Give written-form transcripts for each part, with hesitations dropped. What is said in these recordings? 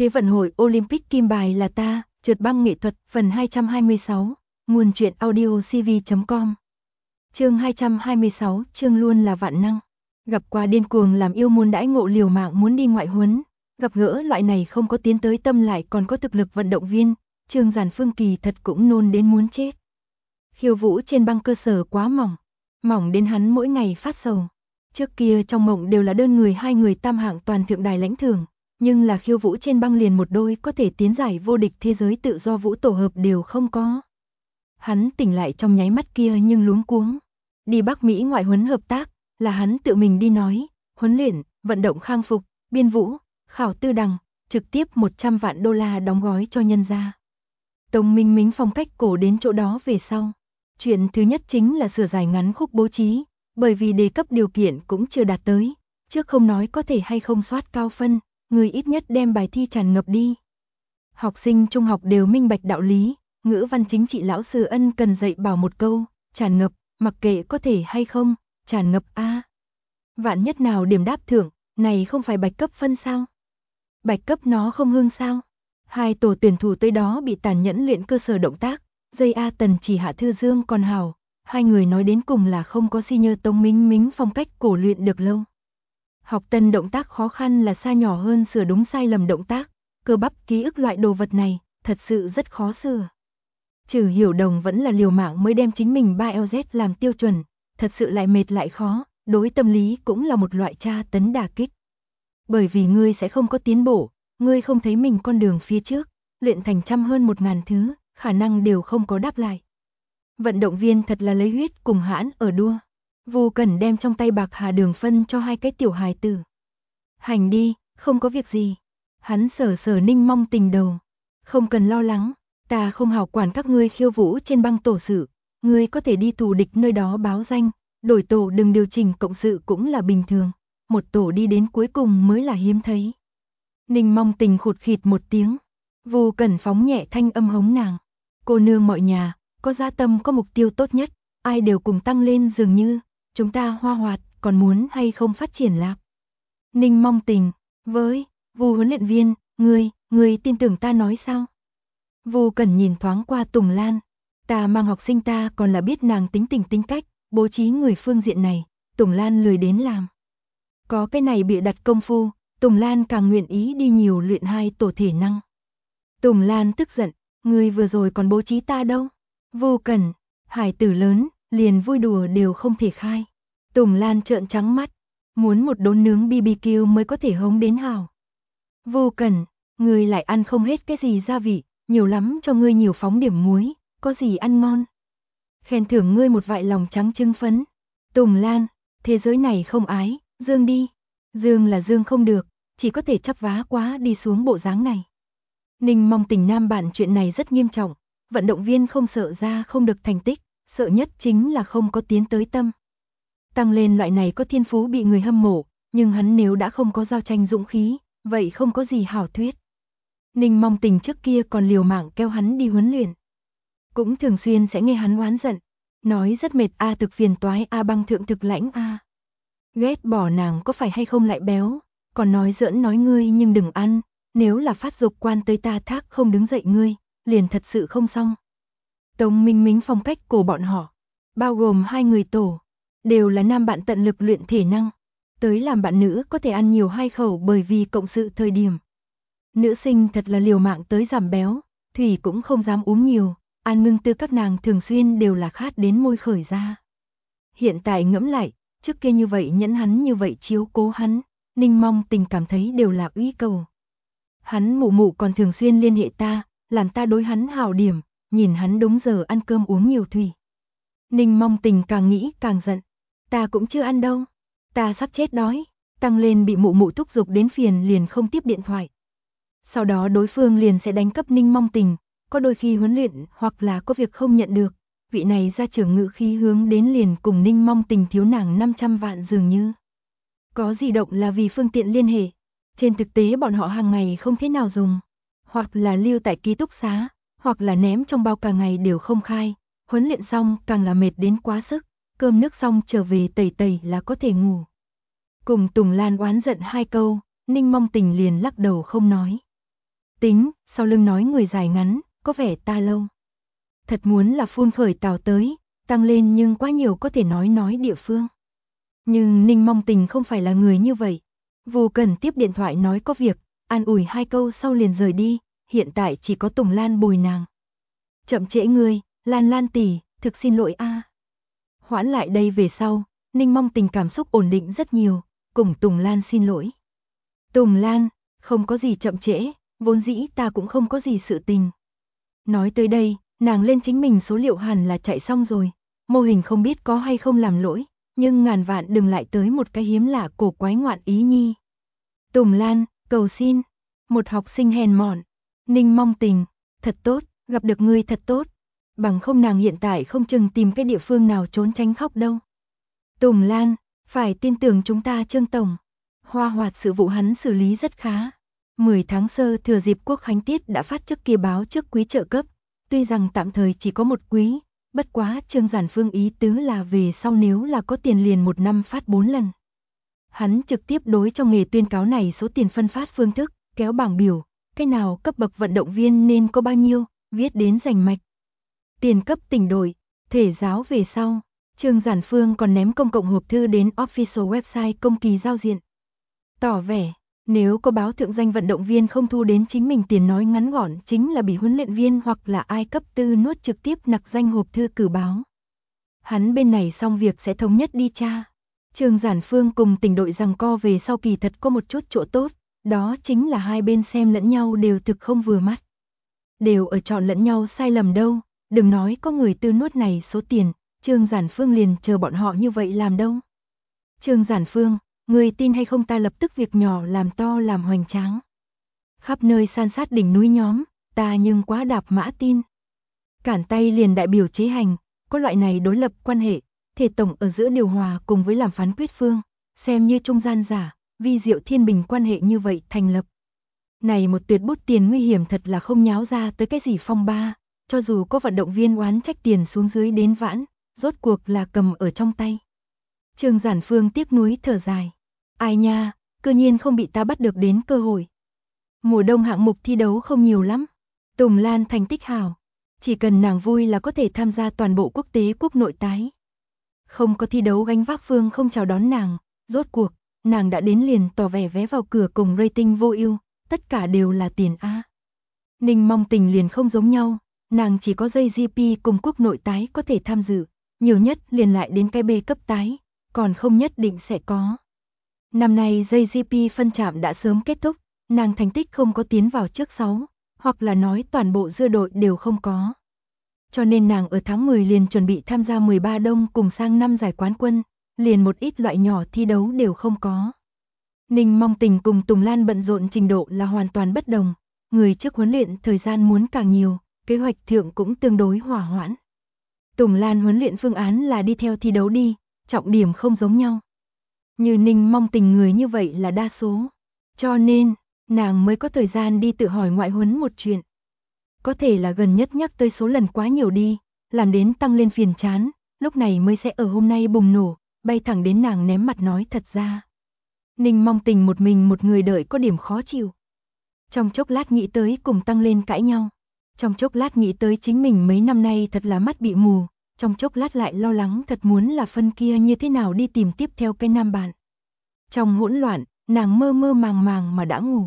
Thế vận hội Olympic kim bài là ta, trượt băng nghệ thuật, phần 226, nguồn truyện audio cv.com. Chương 226, chương luôn là vạn năng. Gặp qua điên cuồng làm yêu muốn đãi ngộ liều mạng muốn đi ngoại huấn, gặp gỡ loại này không có tiến tới tâm lại còn có thực lực vận động viên, Trương Giản Phương kỳ thật cũng nôn đến muốn chết. Khiêu vũ trên băng cơ sở quá mỏng đến hắn mỗi ngày phát sầu. Trước kia trong mộng đều là đơn người hai người tam hạng toàn thượng đài lãnh thưởng, nhưng là khiêu vũ trên băng liền một đôi có thể tiến giải vô địch thế giới tự do vũ tổ hợp đều không có. Hắn tỉnh lại trong nháy mắt kia nhưng luống cuống. Đi Bắc Mỹ ngoại huấn hợp tác, là hắn tự mình đi nói, huấn luyện, vận động khang phục, biên vũ, khảo tư đằng, trực tiếp 100 vạn đô la đóng gói cho nhân gia. Tống Minh Mính phong cách cổ đến chỗ đó về sau. Chuyện thứ nhất chính là sửa dài ngắn khúc bố trí, bởi vì đề cấp điều kiện cũng chưa đạt tới, trước không nói có thể hay không soát cao phân, người ít nhất đem bài thi tràn ngập đi. Học sinh trung học đều minh bạch đạo lý, ngữ văn chính trị lão sư ân cần dạy bảo một câu, tràn ngập, mặc kệ có thể hay không, tràn ngập a. Vạn nhất nào điểm đáp thưởng, này không phải bạch cấp phân sao? Bạch cấp nó không hương sao? Hai tổ tuyển thủ tới đó bị tàn nhẫn luyện cơ sở động tác, dây A Tần chỉ Hạ Thư Dương còn hào, hai người nói đến cùng là không có si nhơ Tống Minh Mính phong cách cổ luyện được lâu. Học tân động tác khó khăn là xa nhỏ hơn sửa đúng sai lầm động tác, cơ bắp ký ức loại đồ vật này, thật sự rất khó sửa. Trừ Hiểu Đồng vẫn là liều mạng mới đem chính mình 3LZ làm tiêu chuẩn, thật sự lại mệt lại khó, đối tâm lý cũng là một loại tra tấn đả kích. Bởi vì ngươi sẽ không có tiến bộ, ngươi không thấy mình con đường phía trước, luyện thành trăm hơn 1000 thứ, khả năng đều không có đáp lại. Vận động viên thật là lấy huyết cùng hãn ở đua. Vô Cẩn đem trong tay bạc hà đường phân cho hai cái tiểu hài tử. Hành đi, không có việc gì. Hắn sờ Ninh Mong Tình đầu. Không cần lo lắng, ta không hảo quản các ngươi khiêu vũ trên băng tổ sự. Ngươi có thể đi thù địch nơi đó báo danh, đổi tổ đừng điều chỉnh cộng sự cũng là bình thường. Một tổ đi đến cuối cùng mới là hiếm thấy. Ninh Mong Tình khụt khịt một tiếng. Vô Cẩn phóng nhẹ thanh âm hống nàng. Cô nương mọi nhà, có dạ tâm có mục tiêu tốt nhất, ai đều cùng tăng lên dường như, chúng ta hoa hoạt, còn muốn hay không phát triển lạc. Ninh Mong Tình, với, Vu huấn luyện viên, ngươi tin tưởng ta nói sao? Vu Cẩn nhìn thoáng qua Tùng Lan, ta mang học sinh ta còn là biết nàng tính tình tính cách, bố trí người phương diện này, Tùng Lan lười đến làm. Có cái này bịa đặt công phu, Tùng Lan càng nguyện ý đi nhiều luyện hai tổ thể năng. Tùng Lan tức giận, ngươi vừa rồi còn bố trí ta đâu? Vô Cẩn, hải tử lớn, liền vui đùa đều không thể khai. Tùng Lan trợn trắng mắt, muốn một đốn nướng BBQ mới có thể hống đến hào. Vô Cẩn, ngươi lại ăn không hết cái gì gia vị, nhiều lắm cho ngươi nhiều phóng điểm muối, có gì ăn ngon. Khen thưởng ngươi một vại lòng trắng trứng phấn. Tùng Lan, thế giới này không ái, dương đi. Dương là dương không được, chỉ có thể chắp vá quá đi xuống bộ dáng này. Ninh Mong Tình nam bản chuyện này rất nghiêm trọng, vận động viên không sợ ra không được thành tích, sợ nhất chính là không có tiến tới tâm. Tăng lên loại này có thiên phú bị người hâm mộ, nhưng hắn nếu đã không có giao tranh dũng khí, vậy không có gì hảo thuyết. Ninh Mong Tình trước kia còn liều mạng kêu hắn đi huấn luyện. Cũng thường xuyên sẽ nghe hắn oán giận, nói rất mệt a thực phiền toái a băng thượng thực lãnh a. Ghét bỏ nàng có phải hay không lại béo, còn nói giỡn nói ngươi nhưng đừng ăn, nếu là phát dục quan tới ta thác không đứng dậy ngươi, liền thật sự không xong. Tống Minh Mính phong cách của bọn họ, bao gồm hai người tổ, đều là nam bạn tận lực luyện thể năng, tới làm bạn nữ có thể ăn nhiều hai khẩu bởi vì cộng sự thời điểm. Nữ sinh thật là liều mạng tới giảm béo, thủy cũng không dám uống nhiều, An Ngưng Tư các nàng thường xuyên đều là khát đến môi khởi ra. Hiện tại ngẫm lại, trước kia như vậy nhẫn hắn như vậy chiếu cố hắn, Ninh Mong Tình cảm thấy đều là uy cầu. Hắn mụ còn thường xuyên liên hệ ta, làm ta đối hắn hảo điểm, nhìn hắn đúng giờ ăn cơm uống nhiều thủy. Ninh Mong Tình càng nghĩ càng giận, ta cũng chưa ăn đâu, ta sắp chết đói, tăng lên bị mụ thúc giục đến phiền liền không tiếp điện thoại. Sau đó đối phương liền sẽ đánh cấp Ninh Mong Tình, có đôi khi huấn luyện hoặc là có việc không nhận được, vị này ra trưởng ngữ khí hướng đến liền cùng Ninh Mong Tình thiếu nàng 500 vạn dường như. Có di động là vì phương tiện liên hệ, trên thực tế bọn họ hàng ngày không thế nào dùng, hoặc là lưu tại ký túc xá, hoặc là ném trong bao cả ngày đều không khai, huấn luyện xong càng là mệt đến quá sức, cơm nước xong trở về tẩy là có thể ngủ. Cùng Tùng Lan oán giận hai câu, Ninh Mong Tình liền lắc đầu không nói. Tính, sau lưng nói người dài ngắn, có vẻ ta lâu. Thật muốn là phun khởi tào tới, tăng lên nhưng quá nhiều có thể nói địa phương. Nhưng Ninh Mong Tình không phải là người như vậy. Vô Cần tiếp điện thoại nói có việc, an ủi 2 câu sau liền rời đi, hiện tại chỉ có Tùng Lan bồi nàng. Chậm trễ ngươi, Lan tỷ, thực xin lỗi a. Hoãn lại đây về sau, Ninh Mong Tình cảm xúc ổn định rất nhiều, cùng Tùng Lan xin lỗi. Tùng Lan, không có gì chậm trễ, vốn dĩ ta cũng không có gì sự tình. Nói tới đây, nàng lên chính mình số liệu hẳn là chạy xong rồi, mô hình không biết có hay không làm lỗi, nhưng ngàn vạn đừng lại tới một cái hiếm lạ cổ quái ngoạn ý nhi. Tùng Lan, cầu xin, một học sinh hèn mọn. Ninh Mong Tình, thật tốt, gặp được ngươi thật tốt, bằng không nàng hiện tại không chừng tìm cái địa phương nào trốn tránh khóc đâu. Tùng Lan, phải tin tưởng chúng ta Trương Tổng. Hoa Hoạt sự vụ hắn xử lý rất khá. 10 tháng sơ thừa dịp Quốc khánh tiết đã phát trước kia báo trước quý trợ cấp, tuy rằng tạm thời chỉ có 1 quý, bất quá Trương Giản Phương ý tứ là về sau nếu là có tiền liền 1 năm phát 4 lần. Hắn trực tiếp đối trong nghề tuyên cáo này số tiền phân phát phương thức, kéo bảng biểu, cái nào cấp bậc vận động viên nên có bao nhiêu, viết đến rành mạch. Tiền cấp tỉnh đội, thể giáo về sau, Trương Giản Phương còn ném công cộng hộp thư đến official website công kỳ giao diện. Tỏ vẻ, nếu có báo thượng danh vận động viên không thu đến chính mình tiền nói ngắn gọn chính là bị huấn luyện viên hoặc là ai cấp tư nuốt trực tiếp nặc danh hộp thư cử báo. Hắn bên này xong việc sẽ thống nhất đi tra. Trương Giản Phương cùng tỉnh đội giằng co về sau kỳ thật có một chút chỗ tốt, đó chính là hai bên xem lẫn nhau đều thực không vừa mắt. Đều ở chọn lẫn nhau sai lầm đâu, đừng nói có người tư nuốt này số tiền, Trương Giản Phương liền chờ bọn họ như vậy làm đâu. Trương Giản Phương, người tin hay không ta lập tức việc nhỏ làm to làm hoành tráng. Khắp nơi san sát đỉnh núi nhóm, ta nhưng quá đạp mã tin. Cản tay liền đại biểu chế hành, có loại này đối lập quan hệ, thể tổng ở giữa điều hòa cùng với làm phán quyết phương, xem như trung gian giả, vi diệu thiên bình quan hệ như vậy thành lập. Này một tuyệt bút tiền nguy hiểm thật là không nháo ra tới cái gì phong ba, cho dù có vận động viên oán trách tiền xuống dưới đến vãn, rốt cuộc là cầm ở trong tay. Trương Giản Phương tiếc nuối thở dài. Ai nha, cơ nhiên không bị ta bắt được đến cơ hội. Mùa đông hạng mục thi đấu không nhiều lắm. Tùng Lan thành tích hảo. Chỉ cần nàng vui là có thể tham gia toàn bộ quốc tế quốc nội tái. Không có thi đấu gánh vác phương không chào đón nàng. Rốt cuộc, nàng đã đến liền tỏ vẻ vé vào cửa cùng rating vô ưu, tất cả đều là tiền A. Ninh Mong Tình liền không giống nhau, nàng chỉ có JGP cùng quốc nội tái có thể tham dự, nhiều nhất liền lại đến cái B cấp tái, còn không nhất định sẽ có. Năm nay JGP phân trạm đã sớm kết thúc, nàng thành tích không có tiến vào trước 6, hoặc là nói toàn bộ dưa đội đều không có. Cho nên nàng ở tháng 10 liền chuẩn bị tham gia 13 đông cùng sang năm giải quán quân, liền một ít loại nhỏ thi đấu đều không có. Ninh Mong Tình cùng Tùng Lan bận rộn trình độ là hoàn toàn bất đồng, người trước huấn luyện thời gian muốn càng nhiều, kế hoạch thượng cũng tương đối hòa hoãn. Tùng Lan huấn luyện phương án là đi theo thi đấu đi, trọng điểm không giống nhau. Như Ninh Mong Tình người như vậy là đa số, cho nên, nàng mới có thời gian đi tự hỏi ngoại huấn một chuyện. Có thể là gần nhất nhắc tới số lần quá nhiều đi, làm đến tăng lên phiền chán, lúc này mới sẽ ở hôm nay bùng nổ, bay thẳng đến nàng ném mặt nói thật ra. Ninh Mong Tình một mình một người đợi có điểm khó chịu. Trong chốc lát nghĩ tới cùng tăng lên cãi nhau. Trong chốc lát nghĩ tới chính mình mấy năm nay thật là mắt bị mù. Trong chốc lát lại lo lắng thật muốn là phân kia như thế nào đi tìm tiếp theo cái nam bạn. Trong hỗn loạn, nàng mơ mơ màng màng mà đã ngủ.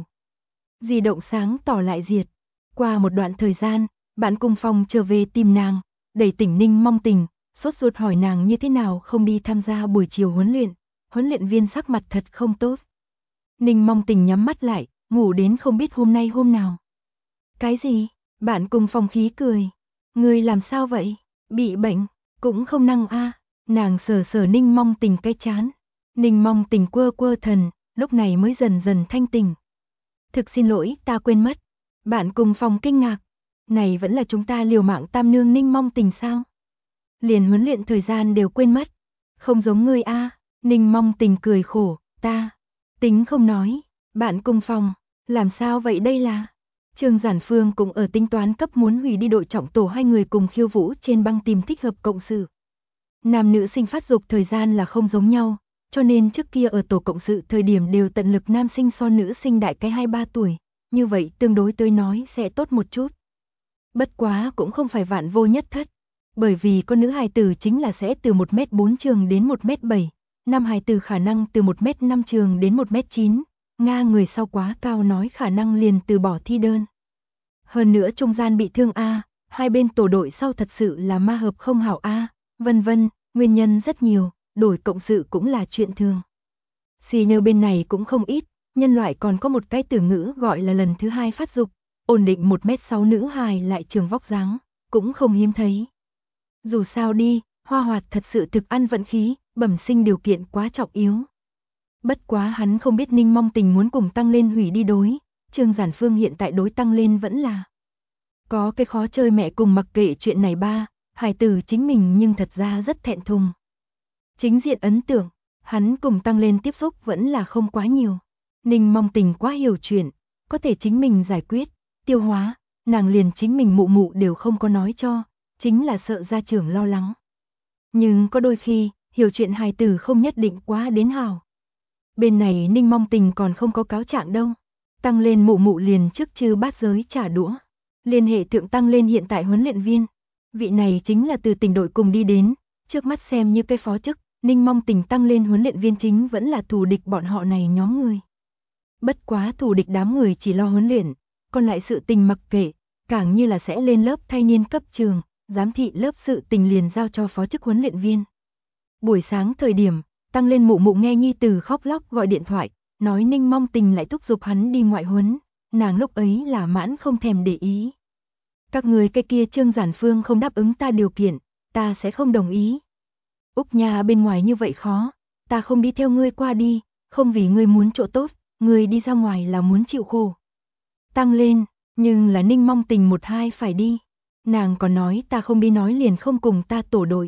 Di động sáng tỏ lại diệt. Qua một đoạn thời gian, bạn cùng phòng trở về tìm nàng, đẩy tỉnh Ninh Mong Tình, sốt ruột hỏi nàng như thế nào không đi tham gia buổi chiều huấn luyện. Huấn luyện viên sắc mặt thật không tốt. Ninh Mong Tình nhắm mắt lại, ngủ đến không biết hôm nay hôm nào. Cái gì? Bạn cùng phòng khí cười. Người làm sao vậy? Bị bệnh? Cũng không năng a. Nàng sờ sờ Ninh Mong Tình cái chán. Ninh Mong Tình quơ quơ thần, lúc này mới dần dần thanh tỉnh. Thực xin lỗi, ta quên mất. Bạn cùng phòng kinh ngạc. Này vẫn là chúng ta liều mạng tam nương Ninh Mong Tình sao? Liền huấn luyện thời gian đều quên mất. Không giống ngươi a. Ninh Mong Tình cười khổ, ta tính không nói. Bạn cùng phòng, làm sao vậy đây là? Trương Giản Phương cũng ở tính toán cấp muốn hủy đi đội trọng tổ hai người cùng khiêu vũ trên băng tìm thích hợp cộng sự. Nam nữ sinh phát dục thời gian là không giống nhau, cho nên trước kia ở tổ cộng sự thời điểm đều tận lực nam sinh so nữ sinh đại cái 2-3 tuổi, như vậy tương đối tới nói sẽ tốt một chút. Bất quá cũng không phải vạn vô nhất thất, bởi vì con nữ hài tử chính là sẽ từ 1m4 trường đến 1m7, nam hài tử khả năng từ 1m5 trường đến 1m9, Nga người sau quá cao nói khả năng liền từ bỏ thi đơn. Hơn nữa trung gian bị thương A, hai bên tổ đội sau thật sự là ma hợp không hảo A, vân vân, nguyên nhân rất nhiều, đổi cộng sự cũng là chuyện thường. Xì nhờ bên này cũng không ít, nhân loại còn có một cái từ ngữ gọi là lần thứ hai phát dục, ổn định 1m6 nữ hài lại trường vóc dáng, cũng không hiếm thấy. Dù sao đi, Hoa Hoạt thật sự thực ăn vận khí, bẩm sinh điều kiện quá trọng yếu. Bất quá hắn không biết Ninh Mong Tình muốn cùng Tăng Lên hủy đi đối, Trương Giản Phương hiện tại đối Tăng Lên vẫn là có cái khó chơi mẹ cùng mặc kệ chuyện này ba, hài tử chính mình nhưng thật ra rất thẹn thùng. Chính diện ấn tượng, hắn cùng Tăng Lên tiếp xúc vẫn là không quá nhiều. Ninh Mong Tình quá hiểu chuyện, có thể chính mình giải quyết, tiêu hóa, nàng liền chính mình mụ mụ đều không có nói cho, chính là sợ gia trưởng lo lắng. Nhưng có đôi khi, hiểu chuyện hài tử không nhất định quá đến hào. Bên này Ninh Mong Tình còn không có cáo trạng đâu. Tăng Lên mụ mụ liền trước chư bát giới trả đũa. Liên hệ thượng Tăng Lên hiện tại huấn luyện viên. Vị này chính là từ tỉnh đội cùng đi đến, trước mắt xem như cái phó chức, Ninh Mong Tình Tăng Lên huấn luyện viên chính vẫn là thù địch bọn họ này nhóm người. Bất quá thù địch đám người chỉ lo huấn luyện, còn lại sự tình mặc kệ, càng như là sẽ lên lớp thay niên cấp trường, giám thị lớp sự tình liền giao cho phó chức huấn luyện viên. Buổi sáng thời điểm, Tăng Lên mụ mụ nghe nhi tử khóc lóc gọi điện thoại, nói Ninh Mong Tình lại thúc giục hắn đi ngoại huấn, nàng lúc ấy là mãn không thèm để ý. Các người cái kia Trương Giản Phương không đáp ứng ta điều kiện, ta sẽ không đồng ý. Úc nhà bên ngoài như vậy khó, ta không đi theo ngươi qua đi, không vì ngươi muốn chỗ tốt, ngươi đi ra ngoài là muốn chịu khổ. Tăng Lên, nhưng là Ninh Mong Tình một hai phải đi. Nàng còn nói ta không đi nói liền không cùng ta tổ đội.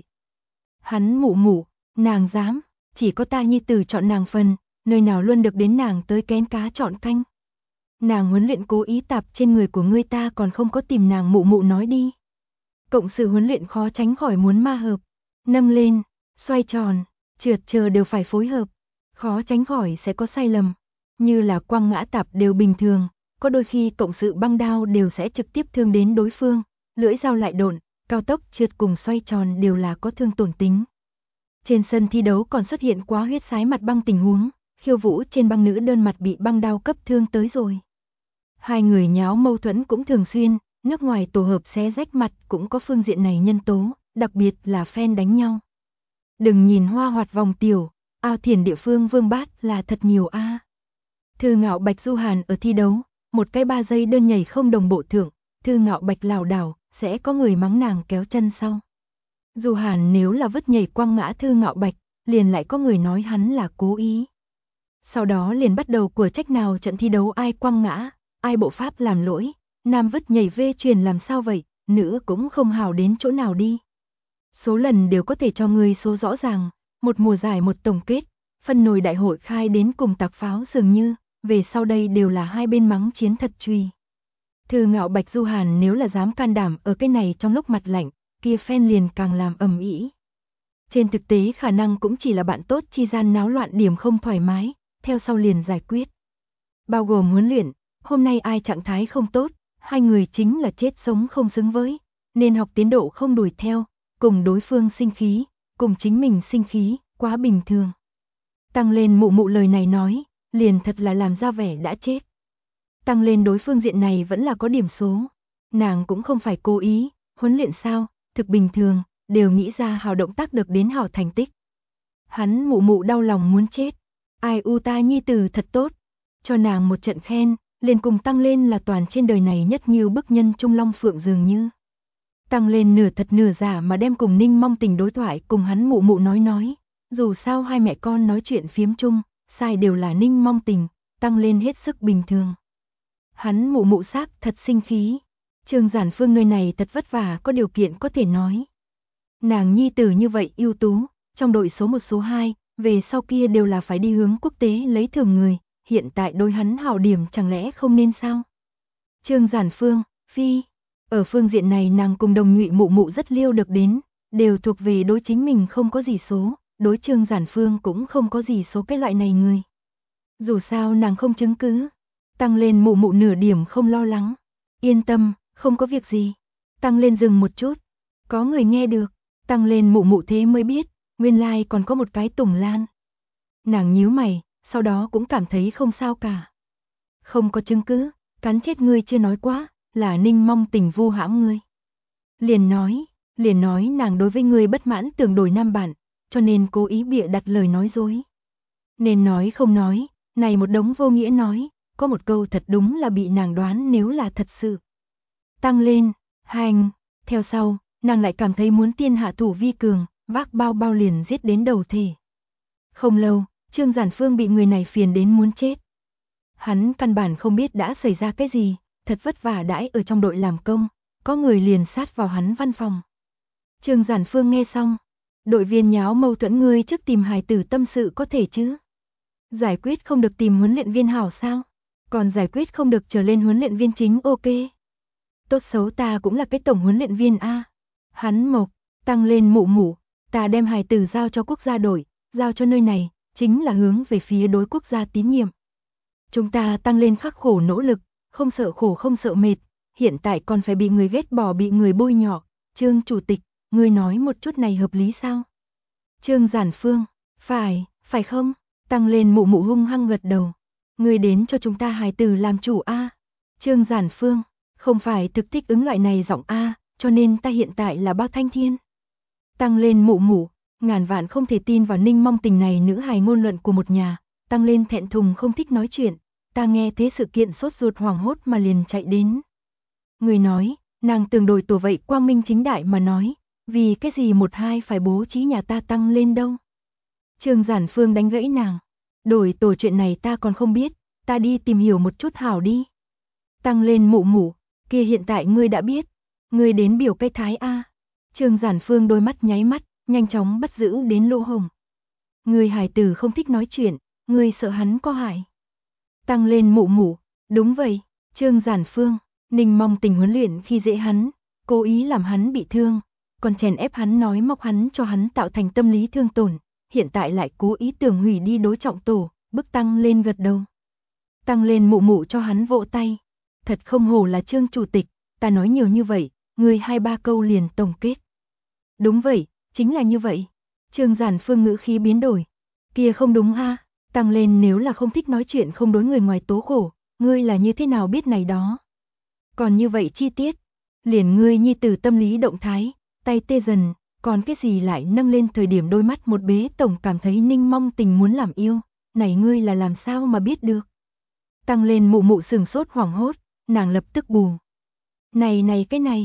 Hắn mụ mụ, nàng dám, chỉ có ta nhi tử chọn nàng phần, nơi nào luôn được đến nàng tới kén cá chọn canh. Nàng huấn luyện cố ý tạp trên người của ngươi ta còn không có tìm nàng mụ mụ nói đi. Cộng sự huấn luyện khó tránh khỏi muốn ma hợp, nâng lên, xoay tròn, trượt chờ đều phải phối hợp, khó tránh khỏi sẽ có sai lầm, như là quăng ngã tạp đều bình thường, có đôi khi cộng sự băng đao đều sẽ trực tiếp thương đến đối phương, lưỡi dao lại độn, cao tốc trượt cùng xoay tròn đều là có thương tổn tính. Trên sân thi đấu còn xuất hiện quá huyết sái mặt băng tình huống, khiêu vũ trên băng nữ đơn mặt bị băng đao cấp thương tới rồi. Hai người nháo mâu thuẫn cũng thường xuyên, nước ngoài tổ hợp xé rách mặt cũng có phương diện này nhân tố, đặc biệt là fan đánh nhau. Đừng nhìn Hoa Hoạt vòng tiểu, ao thiền địa phương Vương Bát là thật nhiều a. Thư Ngạo Bạch Du Hàn ở thi đấu, một cái 3 giây đơn nhảy không đồng bộ thượng, Thư Ngạo Bạch lảo đảo, sẽ có người mắng nàng kéo chân sau. Du Hàn nếu là vứt nhảy quăng ngã Thư Ngạo Bạch, liền lại có người nói hắn là cố ý. Sau đó liền bắt đầu của trách nào trận thi đấu ai quăng ngã, ai bộ pháp làm lỗi, nam vứt nhảy vê truyền làm sao vậy, nữ cũng không hào đến chỗ nào đi. Số lần đều có thể cho người số rõ ràng, một mùa giải một tổng kết, phân nồi đại hội khai đến cùng tạc pháo dường như, về sau đây đều là hai bên mắng chiến thật truy. Thư Ngạo Bạch Du Hàn nếu là dám can đảm ở cái này trong lúc mặt lạnh, kia fan liền càng làm ầm ĩ. Trên thực tế khả năng cũng chỉ là bạn tốt chi gian náo loạn điểm không thoải mái, theo sau liền giải quyết. Bao gồm huấn luyện, hôm nay ai trạng thái không tốt, hai người chính là chết sống không xứng với, nên học tiến độ không đuổi theo, cùng đối phương sinh khí, cùng chính mình sinh khí, quá bình thường. Tăng Lên mụ mụ lời này nói, liền thật là làm ra vẻ đã chết. Tăng Lên đối phương diện này vẫn là có điểm số, nàng cũng không phải cố ý, huấn luyện sao, thực bình thường, đều nghĩ ra hào động tác được đến hào thành tích. Hắn mụ mụ đau lòng muốn chết, ai u ta nhi tử thật tốt, cho nàng một trận khen, liền cùng Tăng Lên là toàn trên đời này nhất như bức nhân trung long phượng dường như. Tăng Lên nửa thật nửa giả mà đem cùng Ninh Mong Tình đối thoại cùng hắn mụ mụ nói, dù sao hai mẹ con nói chuyện phiếm chung, sai đều là Ninh Mong Tình, Tăng Lên hết sức bình thường. Hắn mụ mụ xác thật sinh khí, Trương Giản Phương nơi này thật vất vả có điều kiện có thể nói. Nàng nhi tử như vậy ưu tú, trong đội số 1 số 2, về sau kia đều là phải đi hướng quốc tế lấy thưởng người, hiện tại đôi hắn hảo điểm chẳng lẽ không nên sao? Trương Giản Phương, phi, ở phương diện này nàng cùng Đồng Nhụy mụ mụ rất liêu được đến, đều thuộc về đối chính mình không có gì số, đối Trương Giản Phương cũng không có gì số cái loại này người. Dù sao nàng không chứng cứ, Tăng lên mụ mụ nửa điểm không lo lắng. Yên tâm, không có việc gì. Tăng lên dừng một chút. Có người nghe được. Tăng lên mụ mụ thế mới biết, nguyên lai còn có một cái Tùng Lan. Nàng nhíu mày, sau đó cũng cảm thấy không sao cả. Không có chứng cứ, cắn chết ngươi chưa nói quá, là Ninh Mong Tình vu hãm ngươi. Liền nói nàng đối với ngươi bất mãn tưởng đổi nam bản, cho nên cố ý bịa đặt lời nói dối. Nên nói không nói, này một đống vô nghĩa nói, có một câu thật đúng là bị nàng đoán nếu là thật sự. Tăng lên, hành, theo sau, nàng lại cảm thấy muốn tiên hạ thủ vi cường, vác bao bao liền giết đến đầu thể. Không lâu, Trương Giản Phương bị người này phiền đến muốn chết. Hắn căn bản không biết đã xảy ra cái gì, thật vất vả đãi ở trong đội làm công, có người liền sát vào hắn văn phòng. Trương Giản Phương nghe xong, đội viên nháo mâu thuẫn ngươi trước tìm hài tử tâm sự có thể chứ? Giải quyết không được tìm huấn luyện viên hảo sao? Còn giải quyết không được trở lên huấn luyện viên chính ok. Tốt xấu ta cũng là cái tổng huấn luyện viên a. Hắn mộc, tăng lên mụ mụ, ta đem hài tử giao cho quốc gia đội, giao cho nơi này, chính là hướng về phía đối quốc gia tín nhiệm. Chúng ta tăng lên khắc khổ nỗ lực, không sợ khổ không sợ mệt, hiện tại còn phải bị người ghét bỏ bị người bôi nhọ. Trương Chủ tịch, ngươi nói một chút này hợp lý sao? Trương Giản Phương, phải không? Tăng lên mụ mụ hung hăng gật đầu. Ngươi đến cho chúng ta hài tử làm chủ a. Trương Giản Phương, không phải thực thích ứng loại này giọng a, cho nên ta hiện tại là Bao Thanh Thiên. Tăng lên mụ mụ, ngàn vạn không thể tin vào Ninh Mong Tình này nữ hài ngôn luận của một nhà. Tăng lên thẹn thùng không thích nói chuyện, ta nghe thế sự kiện sốt ruột hoảng hốt mà liền chạy đến. Người nói, nàng từng đổi tổ vậy quang minh chính đại mà nói, vì cái gì một hai phải bố trí nhà ta tăng lên đâu. Trương Giản Phương đánh gãy nàng, đổi tổ chuyện này ta còn không biết, ta đi tìm hiểu một chút hảo đi. Tăng lên mụ mụ, kia hiện tại ngươi đã biết, ngươi đến biểu cái thái a. Trương Giản Phương đôi mắt nháy mắt, nhanh chóng bắt giữ đến lỗ hồng. Ngươi hài tử không thích nói chuyện, ngươi sợ hắn có hại. Tăng lên mụ mụ, đúng vậy, Trương Giản Phương, Ninh Mong Tình huấn luyện khi dễ hắn, cố ý làm hắn bị thương, còn chèn ép hắn nói móc hắn cho hắn tạo thành tâm lý thương tổn, hiện tại lại cố ý tưởng hủy đi đối trọng tổ, bức Tăng lên gật đầu. Tăng lên mụ mụ cho hắn vỗ tay, thật không hổ là Trương Chủ tịch, ta nói nhiều như vậy, ngươi 2-3 câu liền tổng kết. Đúng vậy, chính là như vậy. Trương Giản Phương ngữ khí biến đổi, kia không đúng a. Tăng lên nếu là không thích nói chuyện không đối người ngoài tố khổ, ngươi là như thế nào biết này đó? Còn như vậy chi tiết, liền ngươi nhi tử tâm lý động thái, tay tê dần, còn cái gì lại nâng lên thời điểm đôi mắt một bế tổng cảm thấy Ninh Mong Tình muốn làm yêu, này ngươi là làm sao mà biết được? Tăng lên mụ mụ sừng sốt hoảng hốt, nàng lập tức bù. Này,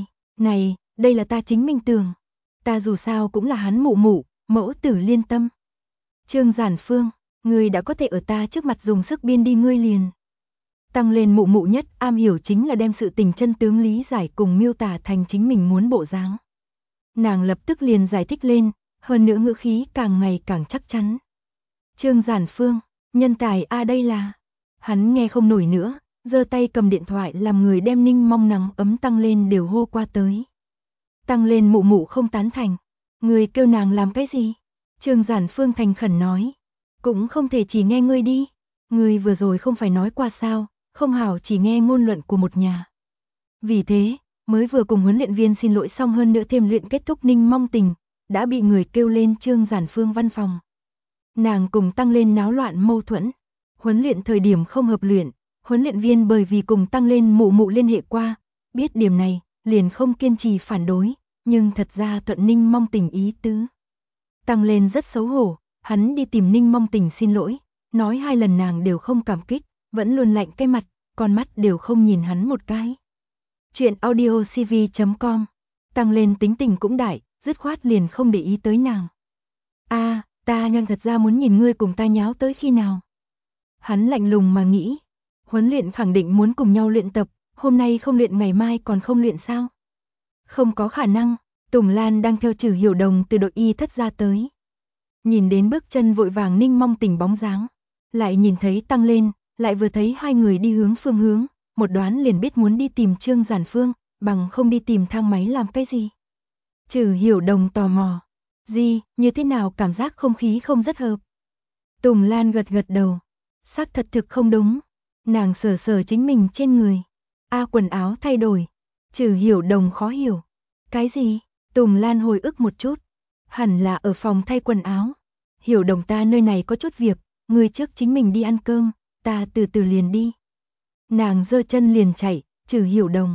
đây là ta chính mình tưởng. Ta dù sao cũng là hắn mụ mụ, mẫu tử liên tâm. Trương Giản Phương, ngươi đã có thể ở ta trước mặt dùng sức biên đi ngươi liền. Tăng lên mụ mụ nhất am hiểu chính là đem sự tình chân tướng lý giải cùng miêu tả thành chính mình muốn bộ dáng. Nàng lập tức liền giải thích lên, hơn nữa ngữ khí càng ngày càng chắc chắn. Trương Giản Phương, nhân tài a đây là. Hắn nghe không nổi nữa, giơ tay cầm điện thoại làm người đem Ninh Mong nắng ấm Tăng lên đều hô qua tới. Tăng lên mụ mụ không tán thành. Người kêu nàng làm cái gì? Trương Giản Phương thành khẩn nói. Cũng không thể chỉ nghe ngươi đi. Ngươi vừa rồi không phải nói qua sao, không hảo chỉ nghe ngôn luận của một nhà. Vì thế, mới vừa cùng huấn luyện viên xin lỗi xong hơn nữa thêm luyện kết thúc Ninh Mong Tình, đã bị người kêu lên Trương Giản Phương văn phòng. Nàng cùng Tăng lên náo loạn mâu thuẫn. Huấn luyện thời điểm không hợp luyện, huấn luyện viên bởi vì cùng Tăng lên mụ mụ liên hệ qua, biết điểm này, liền không kiên trì phản đối, nhưng thật ra thuận Ninh Mong Tình ý tứ. Tăng lên rất xấu hổ, hắn đi tìm Ninh Mong Tình xin lỗi, nói 2 lần nàng đều không cảm kích, vẫn luôn lạnh cái mặt, con mắt đều không nhìn hắn một cái. Chuyện audiocv.com. Tăng lên tính tình cũng đại, dứt khoát liền không để ý tới nàng. Ta nhưng thật ra muốn nhìn ngươi cùng ta nháo tới khi nào. Hắn lạnh lùng mà nghĩ, huấn luyện khẳng định muốn cùng nhau luyện tập, hôm nay không luyện ngày mai còn không luyện sao? Không có khả năng, Tùng Lan đang theo Trử Hiểu Đồng từ đội y thất ra tới. Nhìn đến bước chân vội vàng Ninh Mong Tình bóng dáng, lại nhìn thấy Tăng lên, lại vừa thấy 2 người đi hướng phương hướng, một đoán liền biết muốn đi tìm Trương Giản Phương, bằng không đi tìm thang máy làm cái gì. Trử Hiểu Đồng tò mò, như thế nào cảm giác không khí không rất hợp. Tùng Lan gật gật đầu, xác thật thực không đúng. Nàng sờ sờ chính mình trên người. Quần áo thay đổi. Trừ Hiểu Đồng khó hiểu. Cái gì? Tùng Lan hồi ức một chút. Hẳn là ở phòng thay quần áo. Hiểu Đồng, ta nơi này có chút việc, ngươi trước chính mình đi ăn cơm, ta từ từ liền đi. Nàng giơ chân liền chạy. Trừ Hiểu Đồng.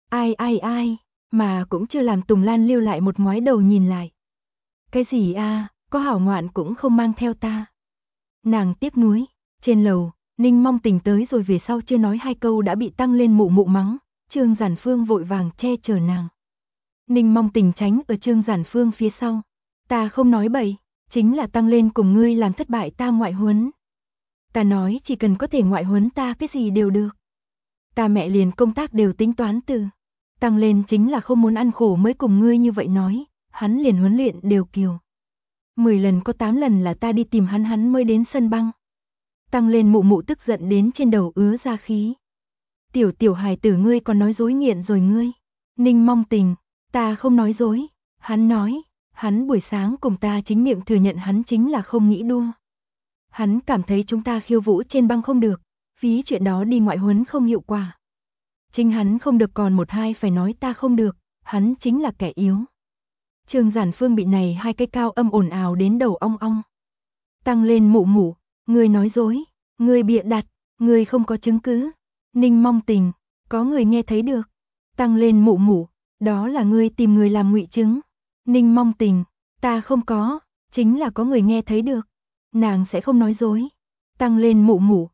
Ai, mà cũng chưa làm Tùng Lan lưu lại một ngoái đầu nhìn lại. Cái gì a, có hảo ngoạn cũng không mang theo ta. Nàng tiếc nuối. Trên lầu, Ninh Mong Tình tới rồi về sau chưa nói hai câu đã bị Tăng Lên mụ mụ mắng. Trương Giản Phương vội vàng che chở nàng. Ninh Mong Tình tránh ở Trương Giản Phương phía sau. Ta không nói bậy, chính là Tăng Lên cùng ngươi làm thất bại ta ngoại huấn. Ta nói chỉ cần có thể ngoại huấn ta cái gì đều được. Ta mẹ liền công tác đều tính toán từ. Tăng Lên chính là không muốn ăn khổ mới cùng ngươi như vậy nói, hắn liền huấn luyện đều kiều. 10 lần có 8 lần là ta đi tìm hắn mới đến sân băng. Tăng Lên mụ mụ tức giận đến trên đầu ứa ra khí. Tiểu hài tử ngươi còn nói dối nghiện rồi ngươi. Ninh Mong Tình, ta không nói dối. Hắn nói, hắn buổi sáng cùng ta chính miệng thừa nhận hắn chính là không nghĩ đua. Hắn cảm thấy chúng ta khiêu vũ trên băng không được, phí chuyện đó đi ngoại huấn không hiệu quả. Chính hắn không được còn một hai phải nói ta không được, hắn chính là kẻ yếu. Trương Giản Phương bị này hai cái cao âm ồn ào đến đầu ong ong. Tăng Lên mụ mụ, ngươi nói dối, ngươi bịa đặt, ngươi không có chứng cứ. Ninh Mong Tình, có người nghe thấy được. Tăng Lên mụ mụ, đó là ngươi tìm người làm ngụy chứng. Ninh Mong Tình, ta không có, chính là có người nghe thấy được. Nàng sẽ không nói dối. Tăng Lên mụ mụ,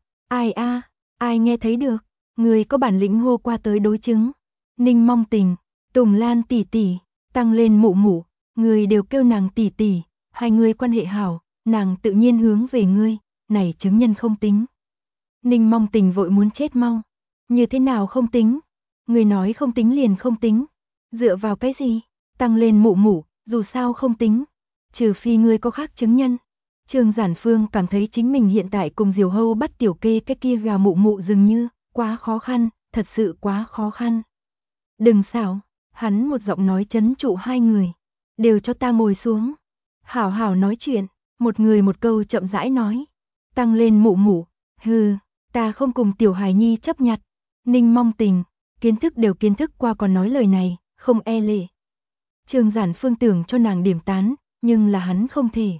ai nghe thấy được, ngươi có bản lĩnh hô qua tới đối chứng. Ninh Mong Tình, Tùng Lan tỷ tỷ, Tăng Lên mụ mụ, ngươi đều kêu nàng tỷ tỷ, hai người quan hệ hảo, nàng tự nhiên hướng về ngươi, này chứng nhân không tính. Ninh Mong Tình vội muốn chết mau. Như thế nào không tính? Người nói không tính liền không tính. Dựa vào cái gì? Tăng Lên mụ mụ, dù sao không tính. Trừ phi ngươi có khác chứng nhân. Trương Giản Phương cảm thấy chính mình hiện tại cùng Diều Hâu bắt tiểu kê cái kia gà mụ mụ dường như, quá khó khăn, thật sự quá khó khăn. Đừng xảo, hắn một giọng nói trấn trụ hai người. Đều cho ta ngồi xuống. Hảo hảo nói chuyện, một người một câu chậm rãi nói. Tăng Lên mụ mụ, hừ, ta không cùng tiểu hài nhi chấp nhặt. Ninh Mong Tình, kiến thức đều kiến thức qua còn nói lời này, không e lệ. Trương Giản Phương tưởng cho nàng điểm tán, nhưng là hắn không thể.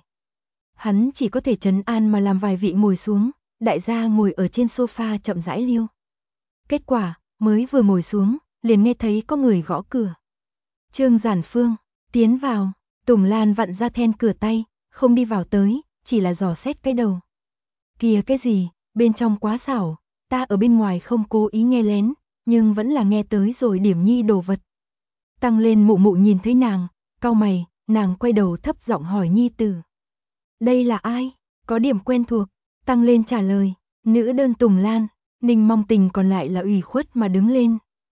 Hắn chỉ có thể trấn an mà làm vài vị ngồi xuống, đại gia ngồi ở trên sofa chậm rãi liêu. Kết quả, mới vừa ngồi xuống, liền nghe thấy có người gõ cửa. Trương Giản Phương, tiến vào. Tùng Lan vặn ra then cửa tay, không đi vào tới, chỉ là dò xét cái đầu. Kìa cái gì, bên trong quá xảo, ta ở bên ngoài không cố ý nghe lén, nhưng vẫn là nghe tới rồi điểm nhi đồ vật. Tăng Lên mụ mụ nhìn thấy nàng, cau mày, nàng quay đầu thấp giọng hỏi nhi tử. Đây là ai? Có điểm quen thuộc. Tăng Lên trả lời, nữ đơn Tùng Lan. Ninh Mong Tình còn lại là ủy khuất mà đứng lên.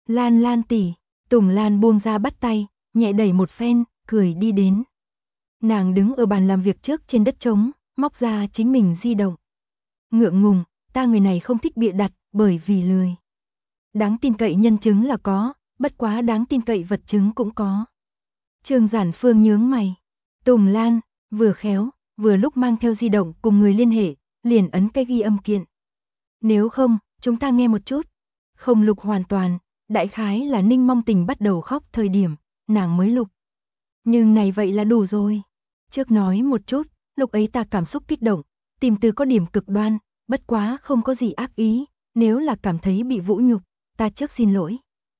Lan tỷ. Tùng Lan buông ra bắt tay, nhẹ đẩy một phen, cười đi đến. Nàng đứng ở bàn làm việc trước trên đất trống, móc ra chính mình di động. Ngượng ngùng, ta người này không thích bịa đặt, bởi vì lười. Đáng tin cậy nhân chứng là có, bất quá đáng tin cậy vật chứng cũng có. Trương Giản Phương nhướng mày. Tùng Lan, vừa khéo, vừa lúc mang theo di động cùng người liên hệ, liền ấn cái ghi âm kiện. Nếu không, chúng ta nghe một chút. Không lục hoàn toàn, đại khái là Ninh Mong Tình bắt đầu khóc thời điểm, nàng mới lục. Nhưng này vậy là đủ rồi. Trước nói một chút, lúc ấy ta cảm xúc kích động, tìm từ có điểm cực đoan, bất quá không có gì ác ý, nếu là cảm thấy bị vũ nhục, ta trước xin lỗi.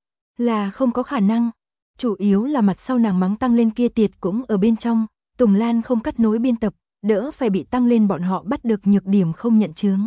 Là không có khả năng, chủ yếu là mặt sau nàng mắng Tăng Lên kia tiệt cũng ở bên trong, Tùng Lan không cắt nối biên tập, đỡ phải bị Tăng Lên bọn họ bắt được nhược điểm không nhận chướng.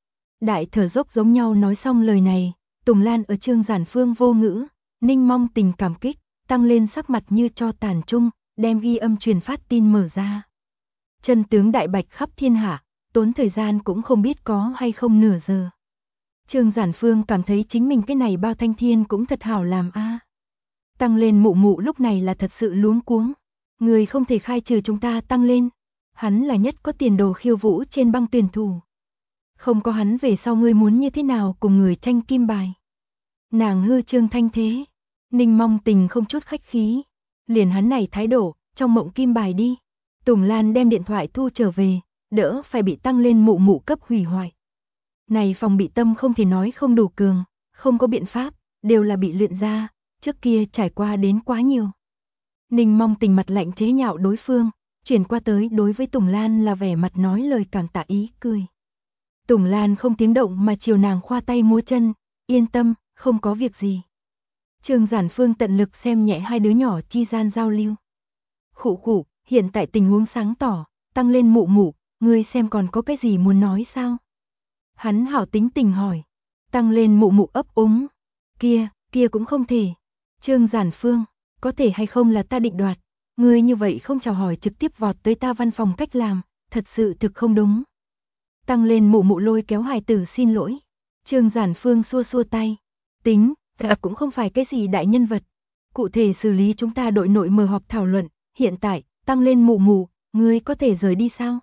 Đại thở dốc giống nhau nói xong lời này, Tùng Lan ở Trương Giản Phương vô ngữ, Ninh Mong Tình cảm kích, Tăng Lên sắc mặt như cho tàn trung, đem ghi âm truyền phát tin mở ra. Chân tướng đại bạch khắp thiên hạ, tốn thời gian cũng không biết có hay không nửa giờ. Trương Giản Phương cảm thấy chính mình cái này bao thanh thiên cũng thật hảo làm a. Tăng Lên mụ mụ lúc này là thật sự luống cuống. Người không thể khai trừ chúng ta Tăng Lên. Hắn là nhất có tiền đồ khiêu vũ trên băng tuyển thủ. Không có hắn về sau ngươi muốn như thế nào cùng người tranh kim bài. Nàng hư trương thanh thế. Ninh Mong Tình không chút khách khí. Liền hắn này thái độ, trong mộng kim bài đi. Tùng Lan đem điện thoại thu trở về, đỡ phải bị Tăng Lên mụ mụ cấp hủy hoại. Này phòng bị tâm không thể nói không đủ cường, không có biện pháp, đều là bị luyện ra, trước kia trải qua đến quá nhiều. Ninh Mong Tình mặt lạnh chế nhạo đối phương, chuyển qua tới đối với Tùng Lan là vẻ mặt nói lời cảm tạ ý cười. Tùng Lan không tiếng động mà chiều nàng khoa tay múa chân, yên tâm, không có việc gì. Trương Giản Phương tận lực xem nhẹ hai đứa nhỏ chi gian giao lưu. Khụ khụ, hiện tại tình huống sáng tỏ, tăng lên mụ mụ, ngươi xem còn có cái gì muốn nói sao? Hắn hảo tính tình hỏi. Tăng lên mụ mụ ấp úng. Kia cũng không thể. Trương Giản Phương, có thể hay không là ta định đoạt. Ngươi như vậy không chào hỏi trực tiếp vọt tới ta văn phòng cách làm, thật sự thực không đúng. Tăng lên mụ mụ lôi kéo hài tử xin lỗi. Trương Giản Phương xua xua tay. Tính, cũng không phải cái gì đại nhân vật. Cụ thể xử lý chúng ta đội nội mở họp thảo luận, hiện tại, tăng lên mụ mụ, ngươi có thể rời đi sao?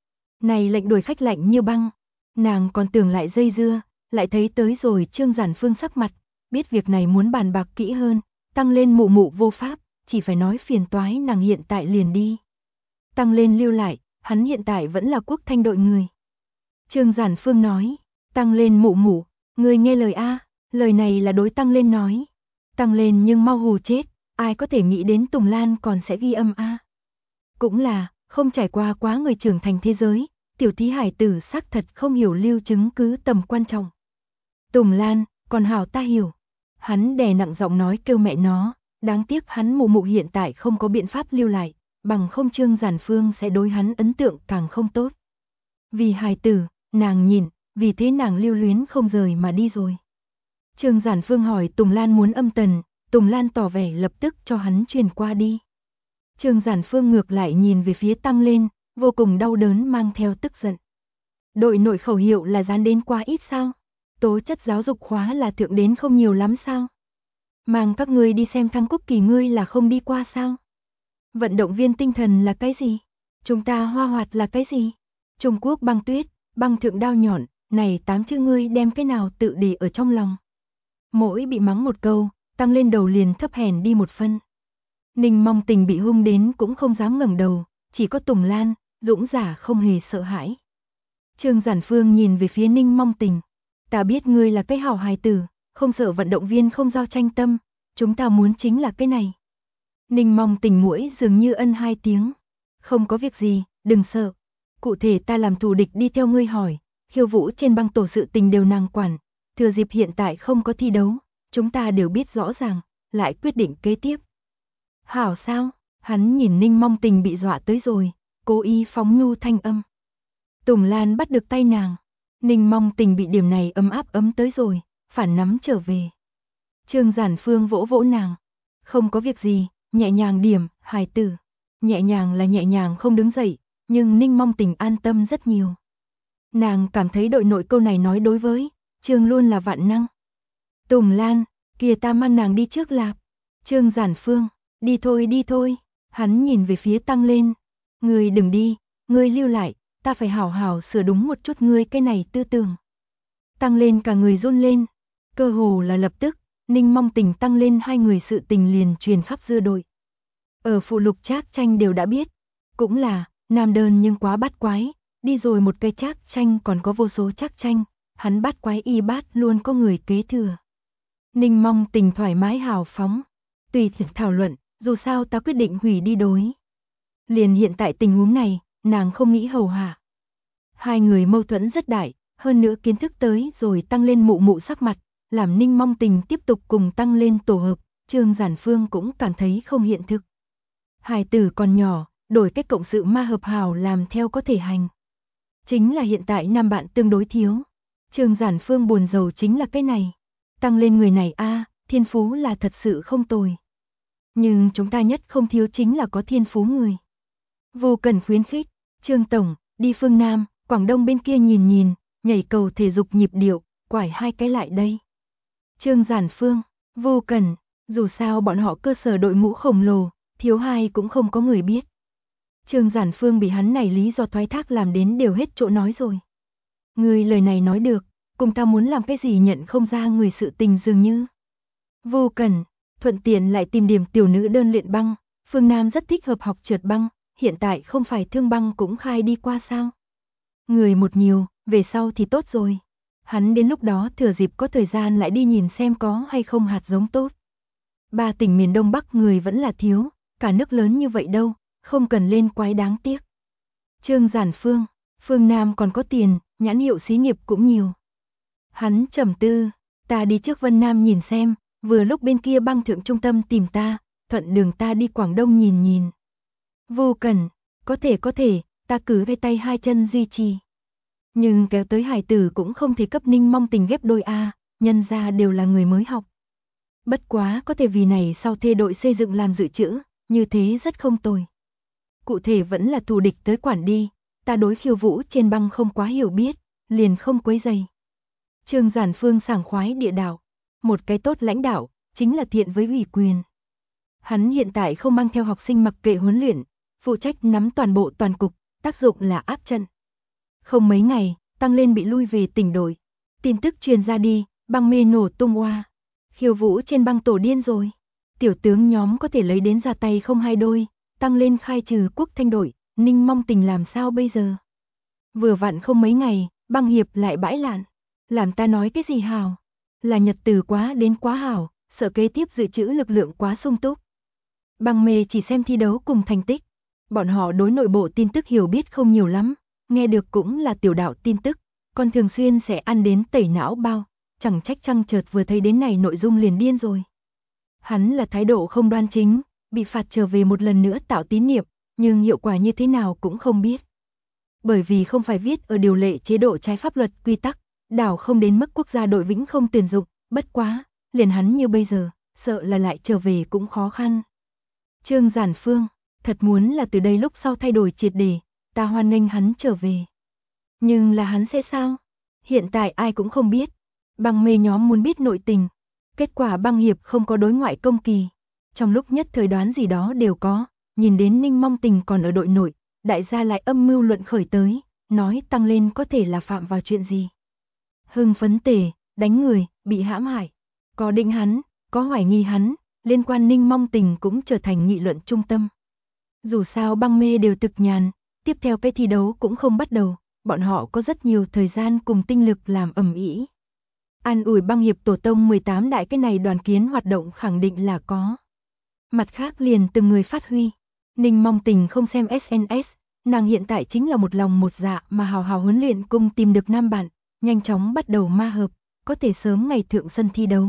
Này lệnh đuổi khách lạnh như băng. Nàng còn tưởng lại dây dưa, lại thấy tới rồi Trương Giản Phương sắc mặt, biết việc này muốn bàn bạc kỹ hơn, tăng lên mụ mụ vô pháp, chỉ phải nói phiền toái nàng hiện tại liền đi. Tăng lên lưu lại, hắn hiện tại vẫn là quốc thanh đội người. Trương Giản Phương nói, tăng lên mụ mụ, ngươi nghe lời a, lời này là đối tăng lên nói. Tăng lên nhưng mau hù chết, ai có thể nghĩ đến Tùng Lan còn sẽ ghi âm a. Cũng là, không trải qua quá người trưởng thành thế giới, tiểu thí hải tử xác thật không hiểu lưu chứng cứ tầm quan trọng. Tùng Lan, còn hảo ta hiểu. Hắn đè nặng giọng nói kêu mẹ nó, đáng tiếc hắn mụ mụ hiện tại không có biện pháp lưu lại, bằng không Trương Giản Phương sẽ đối hắn ấn tượng càng không tốt. Vì hài tử, nàng nhìn, vì thế nàng lưu luyến không rời mà đi rồi. Trương Giản Phương hỏi Tùng Lan muốn âm tần, Tùng Lan tỏ vẻ lập tức cho hắn truyền qua đi. Trương Giản Phương ngược lại nhìn về phía tăng lên, vô cùng đau đớn mang theo tức giận. Đội nội khẩu hiệu là dán đến quá ít sao? Tố chất giáo dục khóa là thượng đến không nhiều lắm sao? Mang các ngươi đi xem Thăng Quốc Kỳ ngươi là không đi qua sao? Vận động viên tinh thần là cái gì? Chúng ta hoa hoạt là cái gì? Trung Quốc băng tuyết, băng thượng đao nhọn, này 8 chữ ngươi đem cái nào tự để ở trong lòng? Mỗi bị mắng một câu, tăng lên đầu liền thấp hèn đi một phân. Ninh Mong Tình bị hung đến cũng không dám ngẩng đầu, chỉ có Tùng Lan, dũng giả không hề sợ hãi. Trương Giản Phương nhìn về phía Ninh Mong Tình, ta biết ngươi là cái hảo hài tử, không sợ vận động viên không giao tranh tâm, chúng ta muốn chính là cái này. Ninh Mong Tình mũi dường như ân hai tiếng, không có việc gì, đừng sợ. Cụ thể ta làm thù địch đi theo ngươi hỏi, khiêu vũ trên băng tổ sự tình đều nàng quản, thừa dịp hiện tại không có thi đấu, chúng ta đều biết rõ ràng, lại quyết định kế tiếp. Hảo sao? Hắn nhìn Ninh Mong Tình bị dọa tới rồi, cố ý phóng nhu thanh âm. Tùng Lan bắt được tay nàng, Ninh Mong Tình bị điểm này ấm áp ấm tới rồi, phản nắm trở về. Trương Giản Phương vỗ vỗ nàng, không có việc gì, nhẹ nhàng điểm, hài tử. Nhẹ nhàng là nhẹ nhàng không đứng dậy, nhưng Ninh Mong Tình an tâm rất nhiều. Nàng cảm thấy đội nội câu này nói đối với Trương luôn là vạn năng. Tùng Lan, kìa ta mang nàng đi trước lạp. Trương Giản Phương, đi thôi, hắn nhìn về phía tăng lên. Ngươi đừng đi, ngươi lưu lại, ta phải hảo hảo sửa đúng một chút ngươi cái này tư tưởng. Tăng lên cả người run lên, cơ hồ là lập tức, Ninh Mong Tình tăng lên hai người sự tình liền truyền khắp dư đội. Ở phụ lục trác tranh đều đã biết, cũng là, nam đơn nhưng quá bắt quái, đi rồi một cây trác tranh còn có vô số trác tranh, hắn bắt quái y bát luôn có người kế thừa. Ninh Mong Tình thoải mái hào phóng, tùy tiện thảo luận, dù sao ta quyết định hủy đi đối. Liền hiện tại tình huống này, nàng không nghĩ hầu hạ. Hai người mâu thuẫn rất đại, hơn nữa kiến thức tới rồi tăng lên mụ mụ sắc mặt, làm Ninh Mong Tình tiếp tục cùng tăng lên tổ hợp, Trương Giản Phương cũng cảm thấy không hiện thực. Hài tử còn nhỏ, đổi cách cộng sự ma hợp hảo làm theo có thể hành. Chính là hiện tại nam bạn tương đối thiếu. Trương Giản Phương buồn rầu chính là cái này. Tăng lên người này thiên phú là thật sự không tồi. Nhưng chúng ta nhất không thiếu chính là có thiên phú người. Vô cần khuyến khích, Trương Tổng, đi phương Nam, Quảng Đông bên kia nhìn nhìn, nhảy cầu thể dục nhịp điệu, quải hai cái lại đây. Trương Giản Phương, vô cần, dù sao bọn họ cơ sở đội ngũ khổng lồ, thiếu hai cũng không có người biết. Trương Giản Phương bị hắn này lý do thoái thác làm đến đều hết chỗ nói rồi. Người lời này nói được, cùng ta muốn làm cái gì nhận không ra người sự tình dường như. Vô cần, thuận tiện lại tìm điểm tiểu nữ đơn luyện băng, phương Nam rất thích hợp học trượt băng, hiện tại không phải thương băng cũng khai đi qua sao. Người một nhiều, về sau thì tốt rồi. Hắn đến lúc đó thừa dịp có thời gian lại đi nhìn xem có hay không hạt giống tốt. Ba tỉnh miền Đông Bắc người vẫn là thiếu, cả nước lớn như vậy đâu, không cần lên quái đáng tiếc. Trương Giản Phương, phương Nam còn có tiền, nhãn hiệu xí nghiệp cũng nhiều. Hắn trầm tư, ta đi trước Vân Nam nhìn xem, vừa lúc bên kia băng thượng trung tâm tìm ta, thuận đường ta đi Quảng Đông nhìn nhìn. Vô Cần, có thể, ta cứ về tay hai chân duy trì. Nhưng kéo tới hải tử cũng không thể cấp Ninh Mong Tình ghép đôi a, nhân ra đều là người mới học. Bất quá có thể vì này sau thê đội xây dựng làm dự trữ, như thế rất không tồi. Cụ thể vẫn là thù địch tới quản đi, ta đối Khiêu Vũ trên băng không quá hiểu biết, liền không quấy dày. Trương Giản Phương sảng khoái địa đạo, một cái tốt lãnh đạo, chính là thiện với ủy quyền. Hắn hiện tại không mang theo học sinh mặc kệ huấn luyện, phụ trách nắm toàn bộ toàn cục, tác dụng là áp trận. Không mấy ngày, tăng lên bị lui về tỉnh đội. Tin tức truyền ra đi, băng mê nổ tung oa. Khiêu Vũ trên băng tổ điên rồi. Tiểu tướng nhóm có thể lấy đến ra tay không hai đôi, tăng lên khai trừ Quốc Thanh đội, Ninh Mong Tình làm sao bây giờ? Vừa vặn không mấy ngày, băng hiệp lại bãi lạn. Làm ta nói cái gì hào? Là nhật từ quá đến quá hảo, sợ kế tiếp dự trữ lực lượng quá sung túc. Băng mê chỉ xem thi đấu cùng thành tích. Bọn họ đối nội bộ tin tức hiểu biết không nhiều lắm, nghe được cũng là tiểu đạo tin tức, còn thường xuyên sẽ ăn đến tẩy não bao, chẳng trách chăng chợt vừa thấy đến này nội dung liền điên rồi. Hắn là thái độ không đoan chính, bị phạt trở về một lần nữa tạo tín niệm, nhưng hiệu quả như thế nào cũng không biết. Bởi vì không phải viết ở điều lệ chế độ trái pháp luật quy tắc, đảo không đến mức quốc gia đội vĩnh không tuyển dụng, bất quá, liền hắn như bây giờ, sợ là lại trở về cũng khó khăn. Trương Giản Phương, thật muốn là từ đây lúc sau thay đổi triệt để, ta hoan nghênh hắn trở về. Nhưng là hắn sẽ sao? Hiện tại ai cũng không biết. Băng mê nhóm muốn biết nội tình. Kết quả băng hiệp không có đối ngoại công kỳ. Trong lúc nhất thời đoán gì đó đều có, nhìn đến Ninh Mong Tình còn ở đội nội, đại gia lại âm mưu luận khởi tới, nói tăng lên có thể là phạm vào chuyện gì. Hưng phấn tề, đánh người, bị hãm hại. Có định hắn, có hoài nghi hắn, liên quan Ninh Mong Tình cũng trở thành nghị luận trung tâm. Dù sao băng mê đều thực nhàn, tiếp theo cái thi đấu cũng không bắt đầu, bọn họ có rất nhiều thời gian cùng tinh lực làm ầm ĩ. An ủi băng hiệp tổ tông 18 đại cái này đoàn kiến hoạt động khẳng định là có. Mặt khác liền từng người phát huy. Ninh Mong Tình không xem SNS, nàng hiện tại chính là một lòng một dạ mà hào hào huấn luyện cùng tìm được nam bạn, nhanh chóng bắt đầu ma hợp, có thể sớm ngày thượng sân thi đấu.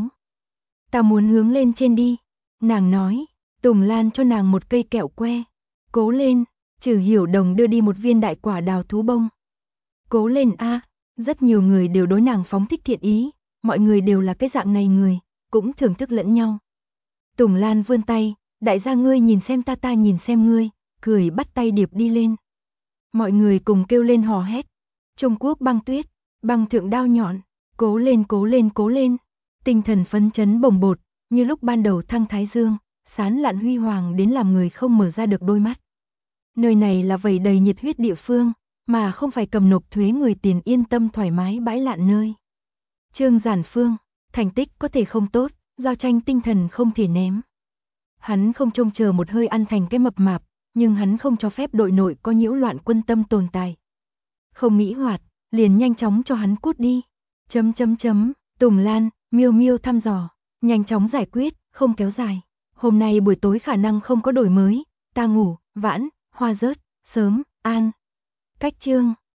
Ta muốn hướng lên trên đi, nàng nói, Tùng Lan cho nàng một cây kẹo que. Cố lên, Trừ Hiểu Đồng đưa đi một viên đại quả đào thú bông. Cố lên a, rất nhiều người đều đối nàng phóng thích thiện ý, mọi người đều là cái dạng này người, cũng thưởng thức lẫn nhau. Tùng Lan vươn tay, đại gia ngươi nhìn xem ta nhìn xem ngươi, cười bắt tay điệp đi lên. Mọi người cùng kêu lên hò hét. Trung Quốc băng tuyết, băng thượng đao nhọn, cố lên cố lên cố lên. Tinh thần phấn chấn bồng bột, như lúc ban đầu thăng thái dương, sán lạn huy hoàng đến làm người không mở ra được đôi mắt. Nơi này là vẩy đầy nhiệt huyết địa phương, mà không phải cầm nộp thuế người tiền yên tâm thoải mái bãi lạn nơi. Trương Giản Phương, thành tích có thể không tốt, giao tranh tinh thần không thể ném. Hắn không trông chờ một hơi ăn thành cái mập mạp, nhưng hắn không cho phép đội nội có nhiễu loạn quân tâm tồn tại. Không nghĩ hoạt, liền nhanh chóng cho hắn cút đi. Tùng Lan, Miêu Miêu thăm dò, nhanh chóng giải quyết, không kéo dài. Hôm nay buổi tối khả năng không có đổi mới, ta ngủ, vãn, hoa rớt, sớm, an. Cách chương